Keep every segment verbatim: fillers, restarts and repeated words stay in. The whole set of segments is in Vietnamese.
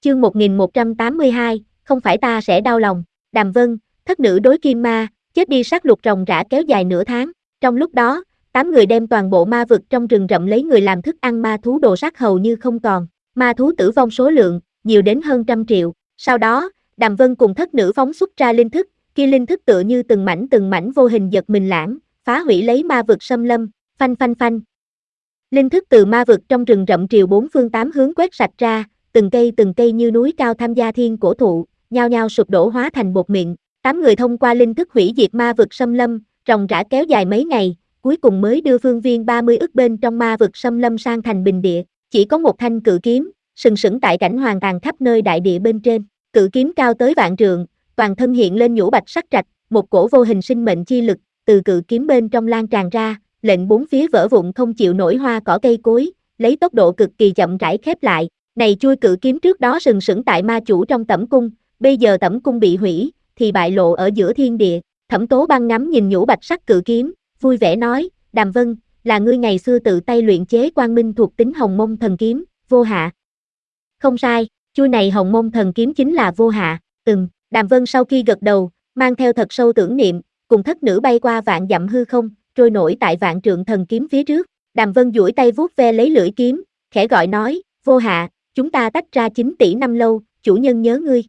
Chương một nghìn một trăm tám mươi hai, không phải ta sẽ đau lòng. Đàm Vân, thất nữ đối kim ma, chết đi sát lục ròng rã kéo dài nửa tháng. Trong lúc đó, tám người đem toàn bộ ma vực trong rừng rậm lấy người làm thức ăn ma thú đồ sát hầu như không còn. Ma thú tử vong số lượng, nhiều đến hơn trăm triệu. Sau đó, Đàm Vân cùng thất nữ phóng xuất ra linh thức, kia linh thức tựa như từng mảnh từng mảnh vô hình giật mình lãng, phá hủy lấy ma vực xâm lâm, phanh phanh phanh. Linh thức từ ma vực trong rừng rậm triều bốn phương tám hướng quét sạch ra, từng cây từng cây như núi cao tham gia thiên cổ thụ, nhao nhao sụp đổ hóa thành bột mịn. Tám người thông qua linh thức hủy diệt ma vực xâm lâm, ròng rã kéo dài mấy ngày, cuối cùng mới đưa phương viên ba mươi ức bên trong ma vực xâm lâm sang thành bình địa. Chỉ có một thanh cự kiếm, sừng sững tại cảnh hoàng tàn khắp nơi đại địa bên trên. Cự kiếm cao tới vạn trượng, toàn thân hiện lên nhũ bạch sắc trạch, một cổ vô hình sinh mệnh chi lực từ cự kiếm bên trong lan tràn ra, lệnh bốn phía vỡ vụn không chịu nổi hoa cỏ cây cối, lấy tốc độ cực kỳ chậm rãi khép lại. Này chui cự kiếm trước đó sừng sững tại ma chủ trong tẩm cung, bây giờ tẩm cung bị hủy, thì bại lộ ở giữa thiên địa. Thẩm Tố Băng ngắm nhìn nhũ bạch sắc cự kiếm, vui vẻ nói, Đàm Vân, là ngươi ngày xưa tự tay luyện chế quang minh thuộc tính hồng mông thần kiếm, vô hạ. Không sai, chui này hồng mông thần kiếm chính là vô hạ. Ừm. Đàm Vân sau khi gật đầu, mang theo thật sâu tưởng niệm, cùng thất nữ bay qua vạn dặm hư không, trôi nổi tại vạn trượng thần kiếm phía trước. Đàm Vân duỗi tay vuốt ve lấy lưỡi kiếm, khẽ gọi nói, vô hạ, chúng ta tách ra chín tỷ năm lâu, chủ nhân nhớ ngươi.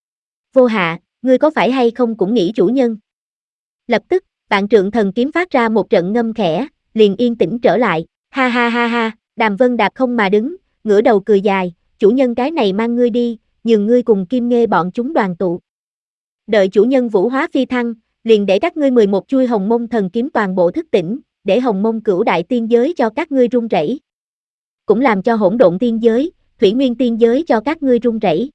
Vô hạ, ngươi có phải hay không cũng nghĩ chủ nhân? Lập tức, vạn trượng thần kiếm phát ra một trận ngâm khẽ, liền yên tĩnh trở lại. Ha ha ha ha, Đàm Vân đạp không mà đứng, ngửa đầu cười dài, chủ nhân cái này mang ngươi đi, nhường ngươi cùng Kim Nghê bọn chúng đoàn tụ. Đợi chủ nhân vũ hóa phi thăng, liền để các ngươi mười một chuôi hồng mông thần kiếm toàn bộ thức tỉnh, để hồng mông cửu đại tiên giới cho các ngươi rung rẩy. Cũng làm cho hỗn độn tiên giới, thủy nguyên tiên giới cho các ngươi rung rẩy.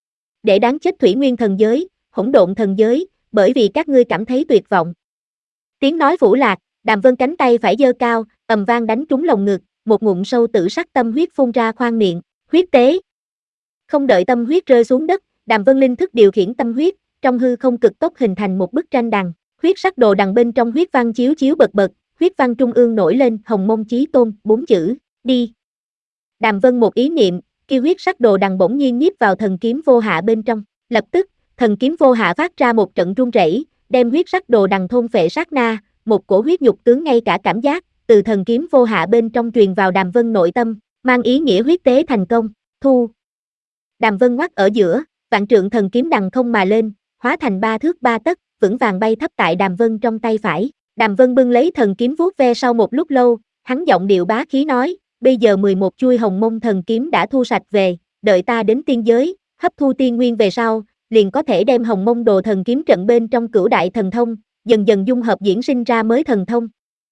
Để đáng chết thủy nguyên thần giới, hỗn độn thần giới, bởi vì các ngươi cảm thấy tuyệt vọng. Tiếng nói phủ lạc, Đàm Vân cánh tay phải giơ cao, ầm vang đánh trúng lồng ngực, một ngụm sâu tử sắc tâm huyết phun ra khoang miệng, huyết tế. Không đợi tâm huyết rơi xuống đất, Đàm Vân linh thức điều khiển tâm huyết, trong hư không cực tốc hình thành một bức tranh đằng, huyết sắc đồ đằng bên trong huyết văn chiếu chiếu bật bật, huyết văn trung ương nổi lên hồng mông chí tôn, bốn chữ, đi. Đàm Vân một ý niệm, kia huyết sắc đồ đằng bỗng nhiên nhiếp vào thần kiếm vô hạ bên trong, lập tức, thần kiếm vô hạ phát ra một trận rung rẩy, đem huyết sắc đồ đằng thôn phệ sát na, một cổ huyết nhục tướng ngay cả cảm giác, từ thần kiếm vô hạ bên trong truyền vào Đàm Vân nội tâm, mang ý nghĩa huyết tế thành công, thu. Đàm Vân ngoắt ở giữa, vạn trượng thần kiếm đằng không mà lên, hóa thành ba thước ba tấc, vững vàng bay thấp tại Đàm Vân trong tay phải. Đàm Vân bưng lấy thần kiếm vuốt ve sau một lúc lâu, hắn giọng điệu bá khí nói, bây giờ mười một chuôi hồng mông thần kiếm đã thu sạch về, đợi ta đến tiên giới, hấp thu tiên nguyên về sau, liền có thể đem hồng mông đồ thần kiếm trận bên trong cửu đại thần thông, dần dần dung hợp diễn sinh ra mới thần thông.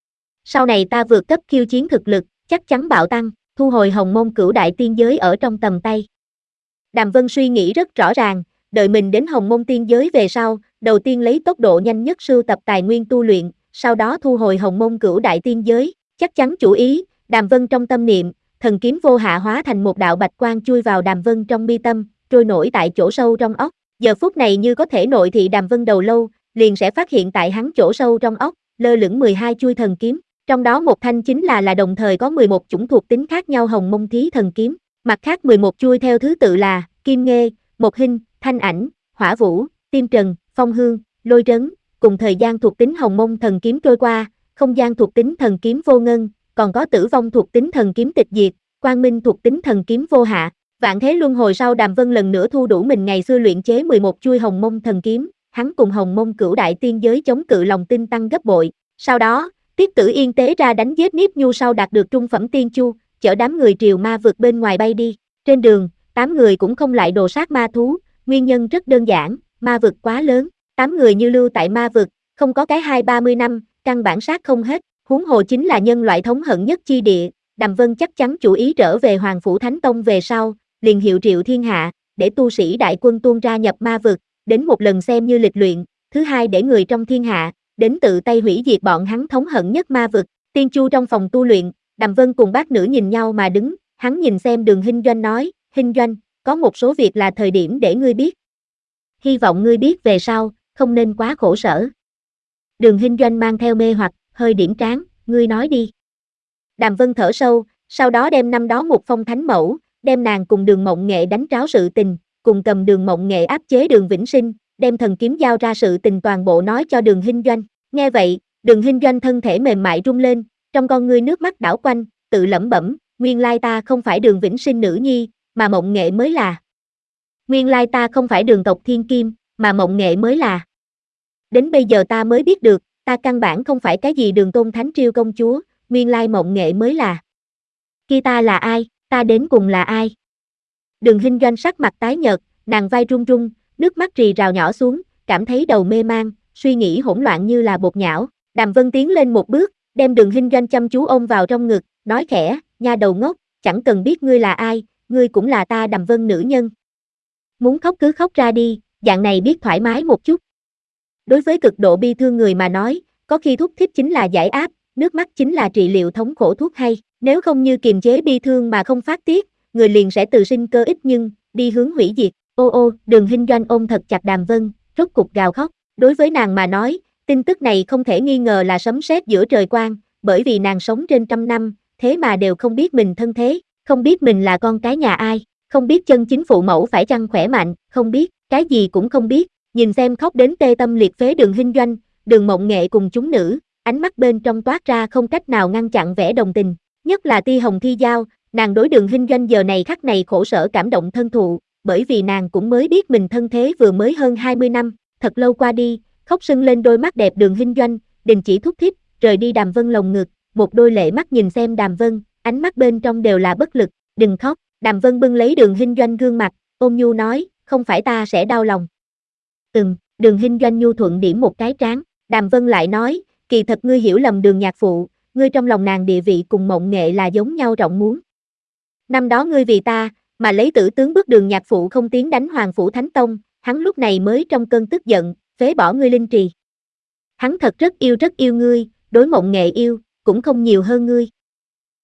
Sau này ta vượt cấp khiêu chiến thực lực, chắc chắn bạo tăng, thu hồi hồng mông cửu đại tiên giới ở trong tầm tay. Đàm Vân suy nghĩ rất rõ ràng, đợi mình đến hồng mông tiên giới về sau, đầu tiên lấy tốc độ nhanh nhất sưu tập tài nguyên tu luyện, sau đó thu hồi hồng mông cửu đại tiên giới, chắc chắn chủ ý. Đàm Vân trong tâm niệm, thần kiếm vô hạ hóa thành một đạo bạch quang chui vào Đàm Vân trong mi tâm, trôi nổi tại chỗ sâu trong óc. Giờ phút này như có thể nội thị Đàm Vân đầu lâu, liền sẽ phát hiện tại hắn chỗ sâu trong óc, lơ lửng mười hai chuôi thần kiếm, trong đó một thanh chính là là đồng thời có mười một chủng thuộc tính khác nhau hồng mông thí thần kiếm, mặt khác mười một chuôi theo thứ tự là Kim Nghê, Mộc Hinh, Thanh Ảnh, Hỏa Vũ, Tim Trần, Phong Hương, Lôi Trấn, cùng thời gian thuộc tính hồng mông thần kiếm trôi qua, không gian thuộc tính thần kiếm vô ngân, còn có tử vong thuộc tính thần kiếm tịch diệt, quang minh thuộc tính thần kiếm vô hạ. Vạn thế luân hồi sau Đàm Vân lần nữa thu đủ mình ngày xưa luyện chế mười một chuôi hồng mông thần kiếm, hắn cùng hồng mông cửu đại tiên giới chống cự lòng tin tăng gấp bội. Sau đó, Tiết Tử Yên tế ra đánh giết Niếp Nhu sau đạt được trung phẩm tiên chu, chở đám người triều ma vượt bên ngoài bay đi. Trên đường, tám người cũng không lại đồ sát ma thú, nguyên nhân rất đơn giản, ma vực quá lớn, tám người như lưu tại ma vực, không có cái hai ba mươi năm, căn bản sát không hết, huống hồ chính là nhân loại thống hận nhất chi địa. Đàm Vân chắc chắn chủ ý trở về Hoàng Phủ Thánh Tông về sau, liền hiệu triệu thiên hạ, để tu sĩ đại quân tuôn ra nhập ma vực, đến một lần xem như lịch luyện, thứ hai để người trong thiên hạ, đến tự tay hủy diệt bọn hắn thống hận nhất ma vực. Tiên Chu trong phòng tu luyện, Đàm Vân cùng bác nữ nhìn nhau mà đứng, hắn nhìn xem Đường Hinh Doanh nói, Hinh Doanh, có một số việc là thời điểm để ngươi biết. Hy vọng ngươi biết về sau, không nên quá khổ sở. Đường Hinh Doanh mang theo mê hoặc, hơi điểm trán, ngươi nói đi. Đàm Vân thở sâu, sau đó đem năm đó một phong thánh mẫu, đem nàng cùng Đường Mộng Nghệ đánh tráo sự tình, cùng cầm Đường Mộng Nghệ áp chế Đường Vĩnh Sinh, đem thần kiếm giao ra sự tình toàn bộ nói cho Đường Hinh Doanh. Nghe vậy, Đường Hinh Doanh thân thể mềm mại rung lên, trong con ngươi nước mắt đảo quanh, tự lẩm bẩm, nguyên lai ta không phải Đường Vĩnh Sinh nữ nhi, mà Mộng Nghệ mới là. Nguyên lai ta không phải Đường tộc Thiên Kim, mà Mộng Nghệ mới là. Đến bây giờ ta mới biết được, ta căn bản không phải cái gì Đường Tôn Thánh Triêu công chúa, nguyên lai Mộng Nghệ mới là. Khi ta là ai, ta đến cùng là ai? Đường Hinh Doanh sắc mặt tái nhợt, nàng vai run run, nước mắt rì rào nhỏ xuống, cảm thấy đầu mê mang, suy nghĩ hỗn loạn như là bột nhão. Đàm Vân tiến lên một bước, đem Đường Hinh Doanh chăm chú ôm vào trong ngực, nói khẽ, nha đầu ngốc, chẳng cần biết ngươi là ai, ngươi cũng là ta Đàm Vân nữ nhân. Muốn khóc cứ khóc ra đi, dạng này biết thoải mái một chút. Đối với cực độ bi thương người mà nói, có khi thúc thích chính là giải áp, nước mắt chính là trị liệu thống khổ thuốc hay, nếu không như kiềm chế bi thương mà không phát tiết, người liền sẽ từ sinh cơ ít nhưng, đi hướng hủy diệt. Ô ô, Đường Hinh Doanh ôm thật chặt Đàm Vân, rốt cục gào khóc, đối với nàng mà nói, tin tức này không thể nghi ngờ là sấm sét giữa trời quang, bởi vì nàng sống trên trăm năm, thế mà đều không biết mình thân thế, không biết mình là con cái nhà ai, không biết chân chính phụ mẫu phải chăng khỏe mạnh, không biết, cái gì cũng không biết, nhìn xem khóc đến tê tâm liệt phế Đường Hinh Doanh, Đường Mộng Nghệ cùng chúng nữ, ánh mắt bên trong toát ra không cách nào ngăn chặn vẻ đồng tình, nhất là Ti Hồng Thi Giao, nàng đối Đường Hinh Doanh giờ này khắc này khổ sở cảm động thân thụ, bởi vì nàng cũng mới biết mình thân thế vừa mới hơn hai mươi năm, thật lâu qua đi, khóc sưng lên đôi mắt đẹp Đường Hinh Doanh, đình chỉ thúc thích, rời đi Đàm Vân lồng ngực, một đôi lệ mắt nhìn xem Đàm Vân, ánh mắt bên trong đều là bất lực, đừng khóc, Đàm Vân bưng lấy Đường Hinh Doanh gương mặt, ôn nhu nói, không phải ta sẽ đau lòng. Ừm, Đường Hinh Doanh nhu thuận điểm một cái trán, Đàm Vân lại nói, kỳ thật ngươi hiểu lầm Đường nhạc phụ, ngươi trong lòng nàng địa vị cùng Mộng Nghệ là giống nhau rộng muốn. Năm đó ngươi vì ta, mà lấy tử tướng bức Đường nhạc phụ không tiến đánh Hoàng Phủ Thánh Tông, hắn lúc này mới trong cơn tức giận, phế bỏ ngươi linh trì. Hắn thật rất yêu rất yêu ngươi, đối Mộng Nghệ yêu, cũng không nhiều hơn ngươi.